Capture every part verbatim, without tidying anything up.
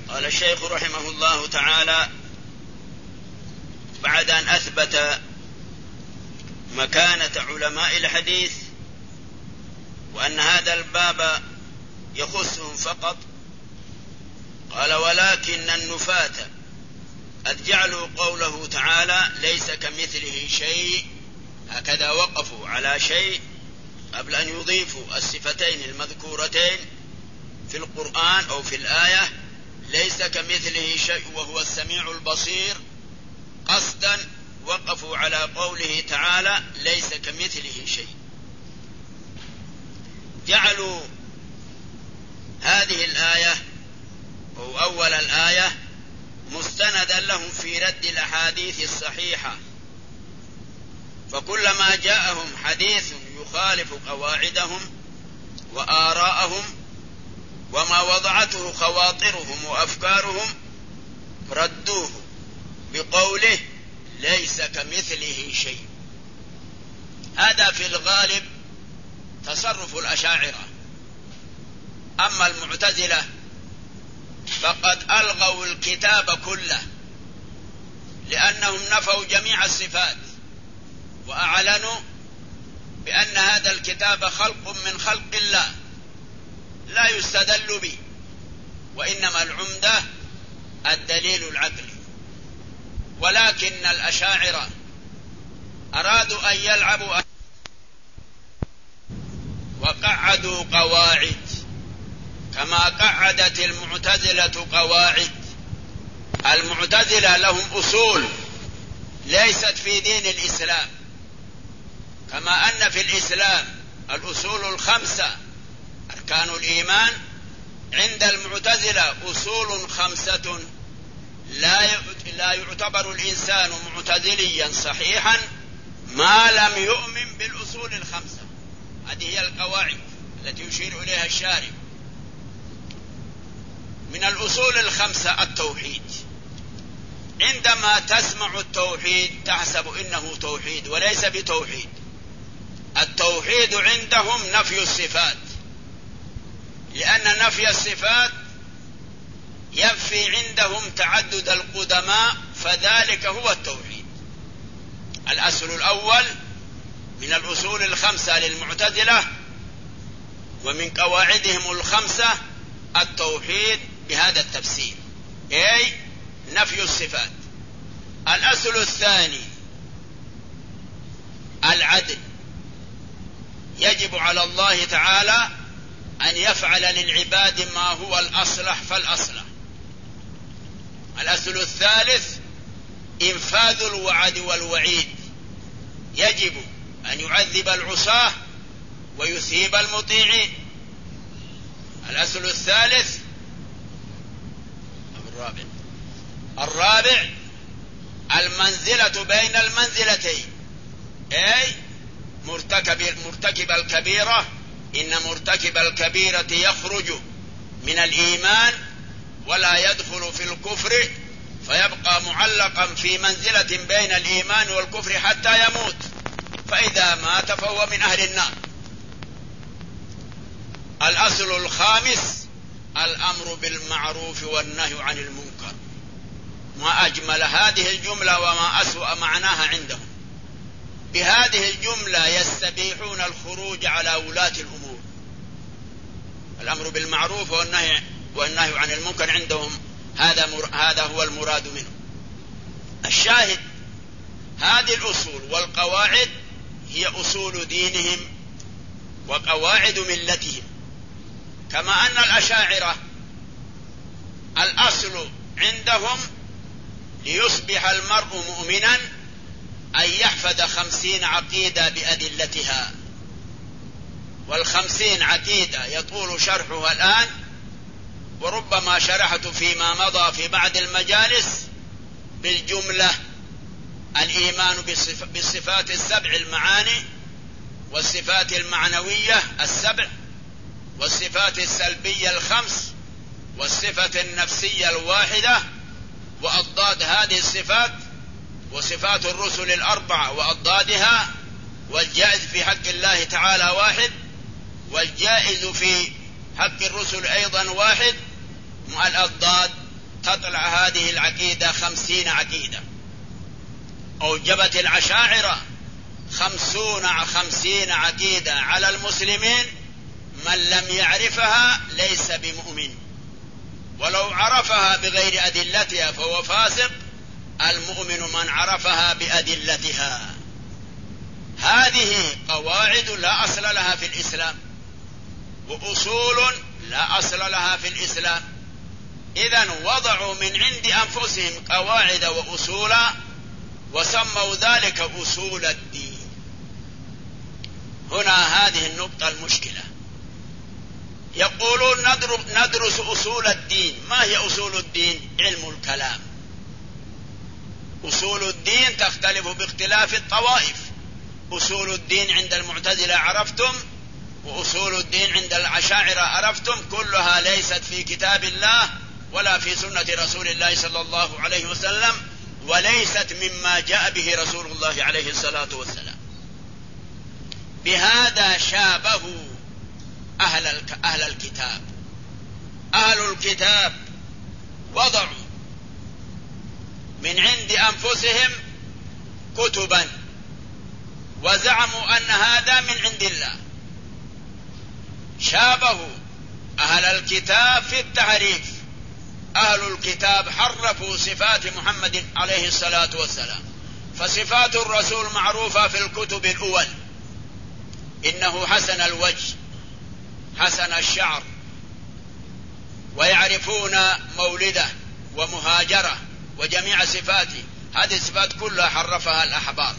قال الشيخ رحمه الله تعالى بعد أن أثبت مكانة علماء الحديث وأن هذا الباب يخصهم فقط، قال: ولكن النفاة قد جعلوا قوله تعالى ليس كمثله شيء، هكذا وقفوا على شيء قبل أن يضيفوا الصفتين المذكورتين في القرآن أو في الآية، ليس كمثله شيء وهو السميع البصير، قصدا وقفوا على قوله تعالى ليس كمثله شيء. جعلوا هذه الآية أو أول الآية مستندا لهم في رد الأحاديث الصحيحة، فكلما جاءهم حديث يخالف قواعدهم وآراءهم وما وضعته خواطرهم وأفكارهم ردوه بقوله ليس كمثله شيء. هذا في الغالب تصرف الأشاعرة. أما المعتزلة فقد ألغوا الكتاب كله، لأنهم نفوا جميع الصفات وأعلنوا بأن هذا الكتاب خلق من خلق الله لا يستدل به، وإنما العمدة الدليل العقلي. ولكن الأشاعرة أرادوا أن يلعبوا وقعدوا قواعد كما قعدت المعتزلة قواعد. المعتزلة لهم أصول ليست في دين الإسلام، كما أن في الإسلام الأصول الخمسة أركان الإيمان، عند المعتزلة أصول خمسة لا يعتبر الإنسان معتزليا صحيحا ما لم يؤمن بالأصول الخمسة. هذه هي القواعد التي يشير إليها الشارع. من الأصول الخمسة التوحيد. عندما تسمع التوحيد تحسب إنه توحيد وليس بتوحيد. التوحيد عندهم نفي الصفات، لأن نفي الصفات ينفي عندهم تعدد القدماء، فذلك هو التوحيد. الأصل الأول من الأصول الخمسة للمعتزلة ومن قواعدهم الخمسة التوحيد بهذا التفسير، أي نفي الصفات. الأصل الثاني العدل. يجب على الله تعالى أن يفعل للعباد ما هو الأصلح فالأصلح. الأصل الثالث إنفاذ الوعد والوعيد. يجب أن يعذب العصاة ويثيب المطيعين. الأصل الثالث الرابع الرابع المنزلة بين المنزلتين، أي مرتكب مرتكب الكبيرة إن مرتكب الكبيرة يخرج من الإيمان ولا يدخل في الكفر، فيبقى معلقا في منزلة بين الإيمان والكفر حتى يموت، فإذا مات فهو من أهل النار. الأصل الخامس الأمر بالمعروف والنهي عن المنكر. ما أجمل هذه الجملة وما أسوأ معناها عندهم. بهذه الجملة يستبيحون الخروج على ولاة الأمور. الأمر بالمعروف والنهي والنهي عن المنكر عندهم هذا مر... هذا هو المراد منه. الشاهد هذه الأصول والقواعد هي أصول دينهم وقواعد ملتهم. كما أن الأشاعرة الأصل عندهم ليصبح المرء مؤمنا أن يحفظ خمسين عقيدة بأدلتها، والخمسين عقيدة يطول شرحها الآن، وربما شرحت فيما مضى في بعض المجالس بالجملة: الإيمان بالصفات السبع المعاني، والصفات المعنوية السبع، والصفات السلبية الخمس، والصفة النفسية الواحدة وأضداد هذه الصفات، وصفات الرسل الأربعة وأضدادها، والجائز في حق الله تعالى واحد، والجائز في حق الرسل أيضا واحد، مع الأضداد تطلع هذه العقيدة خمسين عقيدة. أوجبت الأشاعرة خمسون خمسين عقيدة على المسلمين، من لم يعرفها ليس بمؤمن، ولو عرفها بغير أدلتها فهو فاسق. المؤمن من عرفها بأدلتها. هذه قواعد لا أصل لها في الإسلام، وأصول لا أصل لها في الإسلام. إذن وضعوا من عند أنفسهم قواعد وأصولا وسموا ذلك أصول الدين. هنا هذه النقطة المشكلة. يقولون ندرس أصول الدين. ما هي أصول الدين؟ علم الكلام. أصول الدين تختلف باختلاف الطوائف. أصول الدين عند المعتزلة عرفتم، وأصول الدين عند الأشاعرة عرفتم. كلها ليست في كتاب الله ولا في سنة رسول الله صلى الله عليه وسلم، وليست مما جاء به رسول الله عليه الصلاة والسلام. بهذا شابهوا أهل, أهل الكتاب. أهل الكتاب وضعوا من عند أنفسهم كتبا وزعموا أن هذا من عند الله. شابهوا أهل الكتاب في التحريف. أهل الكتاب حرفوا صفات محمد عليه الصلاة والسلام، فصفات الرسول معروفة في الكتب الأول: إنه حسن الوجه حسن الشعر، ويعرفون مولده ومهاجره وجميع صفاته. هذه الصفات كلها حرفها الأحبار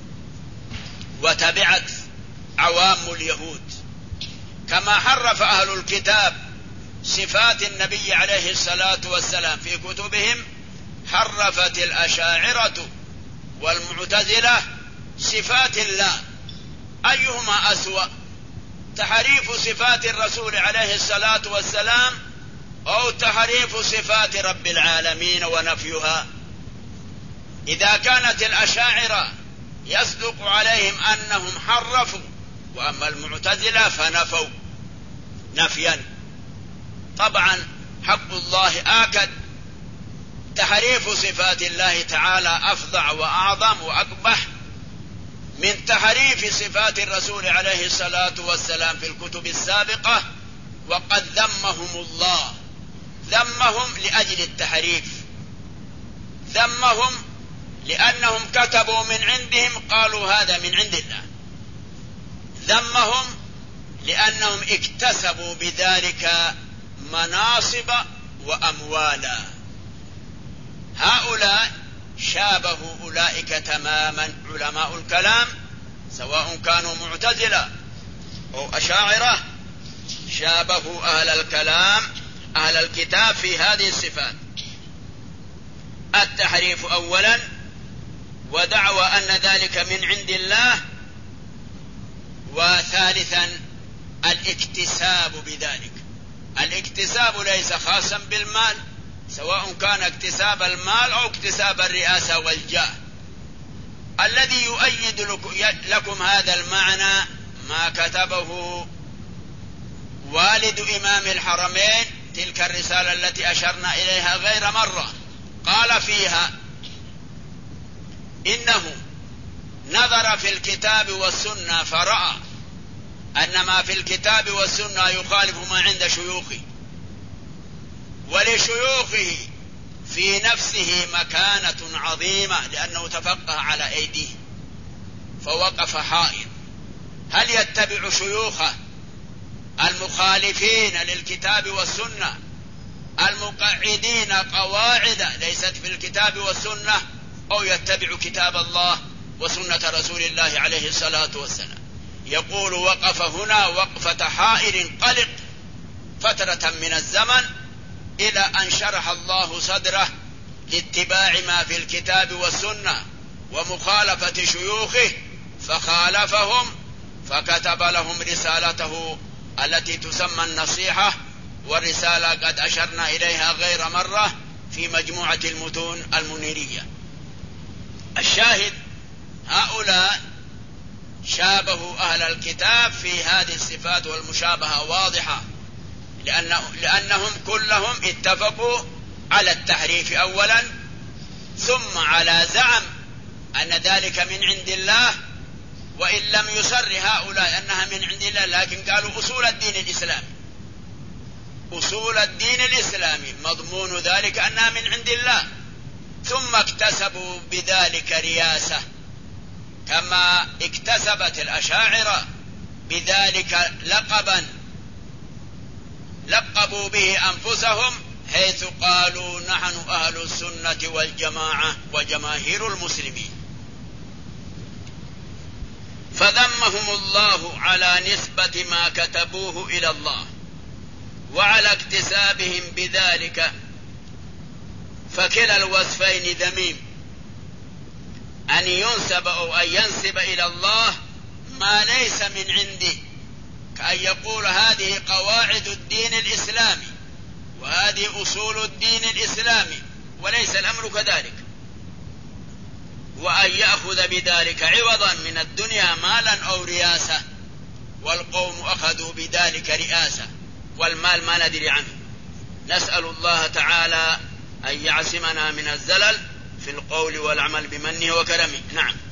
وتبعت عوام اليهود. كما حرف أهل الكتاب صفات النبي عليه الصلاة والسلام في كتبهم، حرفت الأشاعرة والمعتزلة صفات الله. أيهما أسوأ؟ تحريف صفات الرسول عليه الصلاة والسلام أو تحريف صفات رب العالمين ونفيها؟ إذا كانت الأشاعرة يصدق عليهم أنهم حرفوا، وأما المعتزلة فنفوا نفيا. طبعا حق الله آكد. تحريف صفات الله تعالى أفظع وأعظم وأقبح من تحريف صفات الرسول عليه الصلاة والسلام في الكتب السابقة. وقد ذمهم الله، ذمهم لأجل التحريف، ذمهم لأنهم كتبوا من عندهم قالوا هذا من عند الله، ذمهم لأنهم اكتسبوا بذلك مناصب وأموالا. هؤلاء شابهوا أولئك تماما. علماء الكلام سواء كانوا معتزلة أو أشاعرة شابهوا أهل الكلام أهل الكتاب في هذه الصفات: التحريف أولا، ودعوى أن ذلك من عند الله، وثالثا الاكتساب بذلك. الاكتساب ليس خاصا بالمال، سواء كان اكتساب المال أو اكتساب الرئاسة والجاه. الذي يؤيد لكم هذا المعنى ما كتبه والد إمام الحرمين، تلك الرسالة التي أشرنا إليها غير مرة. قال فيها إنه نظر في الكتاب والسنة فرأى أن ما في الكتاب والسنة يخالف ما عند شيوخه، ولشيوخه في نفسه مكانة عظيمة لأنه تفقه على أيديه، فوقف حائر: هل يتبع شيوخه المخالفين للكتاب والسنة المقعدين قواعد ليست في الكتاب والسنة، أو يتبع كتاب الله وسنة رسول الله عليه الصلاة والسلام؟ يقول: وقف هنا وقفة حائر قلق فترة من الزمن إلى أن شرح الله صدره لاتباع ما في الكتاب والسنة ومخالفة شيوخه، فخالفهم فكتب لهم رسالته التي تسمى النصيحة، والرسالة قد أشرنا إليها غير مرة في مجموعة المتون المنيرية. الشاهد: هؤلاء شابهوا أهل الكتاب في هذه الصفات، والمشابهة واضحة، لأنه لأنهم كلهم اتفقوا على التحريف أولا، ثم على زعم أن ذلك من عند الله، وإن لم يصر هؤلاء أنها من عند الله، لكن قالوا أصول الدين الإسلامي، أصول الدين الإسلامي مضمون ذلك أنها من عند الله، ثم اكتسبوا بذلك رياسة كما اكتسبت الأشاعرة بذلك لقبا لقبوا به أنفسهم، حيث قالوا نحن أهل السنة والجماعة وجماهير المسلمين. فذمهم الله على نسبة ما كتبوه إلى الله وعلى اكتسابهم بذلك، فكلا الوصفين ذميم، أن ينسب أو أن ينسب إلى الله ما ليس من عنده، كأن يقول هذه قواعد الدين الإسلامي وهذه أصول الدين الإسلامي، وليس الأمر كذلك، وأن يأخذ بذلك عوضا من الدنيا مالا أو رياسة، والقوم أخذوا بذلك رئاسة، والمال ما ندري عنه. نسأل الله تعالى أن يعصمنا من الزلل في القول والعمل بمنه وكرمه. نعم.